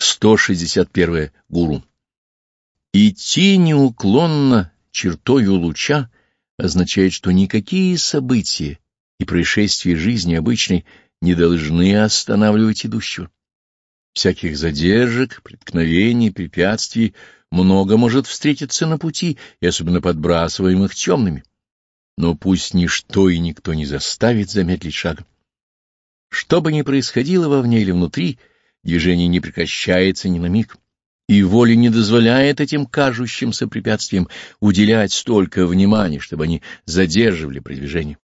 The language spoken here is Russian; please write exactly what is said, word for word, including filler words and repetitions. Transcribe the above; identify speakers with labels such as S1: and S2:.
S1: сто шестьдесят первое. Гуру. Идти неуклонно чертою луча означает, что никакие события и происшествия жизни обычной не должны останавливать идущего. Всяких задержек, преткновений, препятствий много может встретиться на пути, и особенно подбрасываемых темными. Но пусть ничто и никто не заставит замедлить шага. Что бы ни происходило вовне или внутри, движение не прекращается ни на миг, и воля не дозволяет этим кажущимся препятствиям уделять столько внимания, чтобы они задерживали продвижение.